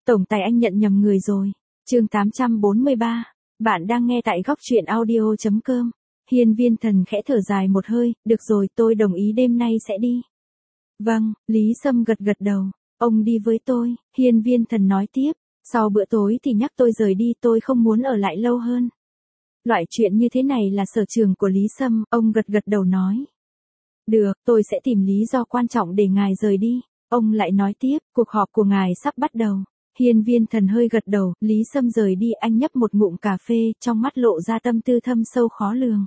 Tổng tài anh nhận nhầm người rồi. Chương 843. Bạn đang nghe tại góc truyện audio.com. Hiên Viên Thần khẽ thở dài một hơi, được rồi, tôi đồng ý đêm nay sẽ đi. Vâng, Lý Sâm gật gật đầu. Ông đi với tôi, Hiên Viên Thần nói tiếp. Sau bữa tối thì nhắc tôi rời đi, tôi không muốn ở lại lâu hơn. Loại chuyện như thế này là sở trường của Lý Sâm, ông gật gật đầu nói. Được, tôi sẽ tìm lý do quan trọng để ngài rời đi. Ông lại nói tiếp, cuộc họp của ngài sắp bắt đầu. Hiên Viên Thần hơi gật đầu, Lý Sâm rời đi, anh nhấp một ngụm cà phê, trong mắt lộ ra tâm tư thâm sâu khó lường.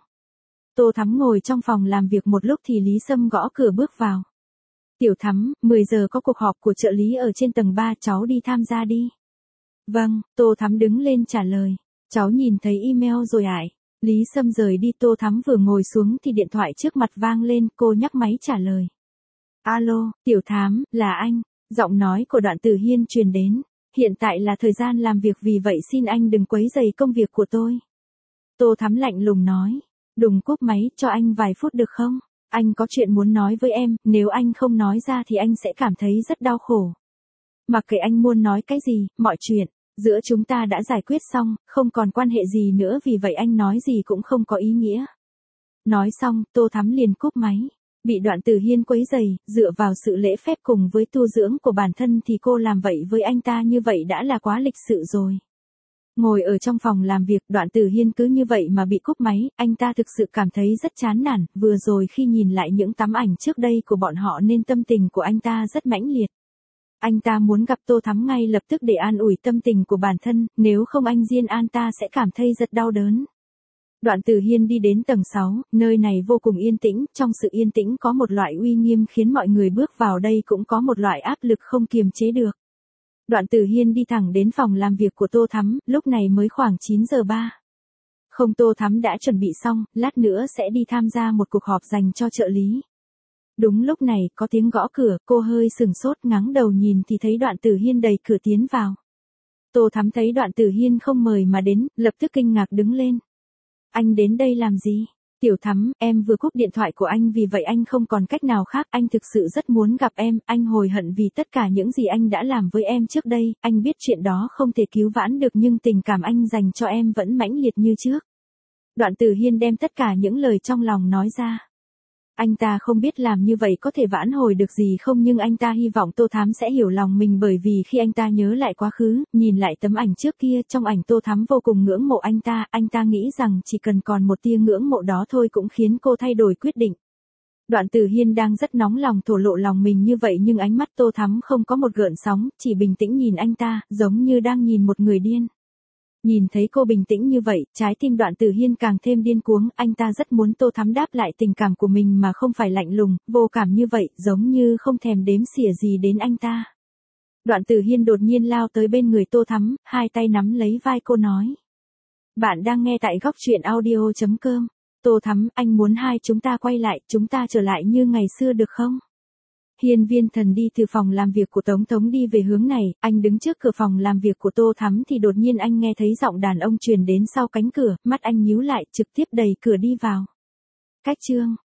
Tô Thắm ngồi trong phòng làm việc một lúc thì Lý Sâm gõ cửa bước vào. Tiểu Thắm, 10 giờ có cuộc họp của trợ lý ở trên tầng 3, cháu đi tham gia đi. Vâng, Tô Thắm đứng lên trả lời. Cháu nhìn thấy email rồi ải. Lý Sâm rời đi, Tô Thắm vừa ngồi xuống thì điện thoại trước mặt vang lên, cô nhấc máy trả lời. Alo, Tiểu Thám, là anh. Giọng nói của Đoạn Tử Hiên truyền đến. Hiện tại là thời gian làm việc, vì vậy xin anh đừng quấy rầy công việc của tôi. Tô Thắm lạnh lùng nói. Đừng cúp máy, cho anh vài phút được không? Anh có chuyện muốn nói với em, nếu anh không nói ra thì anh sẽ cảm thấy rất đau khổ. Mặc kệ anh muốn nói cái gì, mọi chuyện giữa chúng ta đã giải quyết xong, không còn quan hệ gì nữa, vì vậy anh nói gì cũng không có ý nghĩa. Nói xong, Tô Thắm liền cúp máy. Bị Đoạn Tử Hiên quấy rầy, dựa vào sự lễ phép cùng với tu dưỡng của bản thân thì cô làm vậy với anh ta như vậy đã là quá lịch sự rồi. Ngồi ở trong phòng làm việc, Đoạn Tử Hiên cứ như vậy mà bị cúp máy, anh ta thực sự cảm thấy rất chán nản, vừa rồi khi nhìn lại những tấm ảnh trước đây của bọn họ nên tâm tình của anh ta rất mãnh liệt. Anh ta muốn gặp Tô Thắm ngay lập tức để an ủi tâm tình của bản thân, nếu không anh Diên An ta sẽ cảm thấy rất đau đớn. Đoạn Tử Hiên đi đến tầng 6, nơi này vô cùng yên tĩnh, trong sự yên tĩnh có một loại uy nghiêm khiến mọi người bước vào đây cũng có một loại áp lực không kiềm chế được. Đoạn Tử Hiên đi thẳng đến phòng làm việc của Tô Thắm, lúc này mới khoảng 9 giờ 3. Không, Tô Thắm đã chuẩn bị xong, lát nữa sẽ đi tham gia một cuộc họp dành cho trợ lý. Đúng lúc này, có tiếng gõ cửa, cô hơi sừng sốt, ngáng đầu nhìn thì thấy Đoạn Tử Hiên đẩy cửa tiến vào. Tô Thắm thấy Đoạn Tử Hiên không mời mà đến, lập tức kinh ngạc đứng lên. Anh đến đây làm gì? Tiểu Thắm, em vừa cúp điện thoại của anh, vì vậy anh không còn cách nào khác, anh thực sự rất muốn gặp em, anh hối hận vì tất cả những gì anh đã làm với em trước đây, anh biết chuyện đó không thể cứu vãn được nhưng tình cảm anh dành cho em vẫn mãnh liệt như trước. Đoạn Tử Hiên đem tất cả những lời trong lòng nói ra. Anh ta không biết làm như vậy có thể vãn hồi được gì không, nhưng anh ta hy vọng Tô Thắm sẽ hiểu lòng mình, bởi vì khi anh ta nhớ lại quá khứ, nhìn lại tấm ảnh trước kia, trong ảnh Tô Thắm vô cùng ngưỡng mộ anh ta nghĩ rằng chỉ cần còn một tia ngưỡng mộ đó thôi cũng khiến cô thay đổi quyết định. Đoạn Tử Hiên đang rất nóng lòng thổ lộ lòng mình như vậy nhưng ánh mắt Tô Thắm không có một gợn sóng, chỉ bình tĩnh nhìn anh ta, giống như đang nhìn một người điên. Nhìn thấy cô bình tĩnh như vậy, trái tim Đoạn Tử Hiên càng thêm điên cuồng, anh ta rất muốn Tô Thắm đáp lại tình cảm của mình mà không phải lạnh lùng, vô cảm như vậy, giống như không thèm đếm xỉa gì đến anh ta. Đoạn Tử Hiên đột nhiên lao tới bên người Tô Thắm, hai tay nắm lấy vai cô nói. Bạn đang nghe tại góc truyện audio.com. Tô Thắm, anh muốn hai chúng ta quay lại, chúng ta trở lại như ngày xưa được không? Hiên Viên Thần đi từ phòng làm việc của Tống Tống đi về hướng này, anh đứng trước cửa phòng làm việc của Tô Thắm thì đột nhiên anh nghe thấy giọng đàn ông truyền đến sau cánh cửa, mắt anh nhíu lại, trực tiếp đẩy cửa đi vào. Cách chương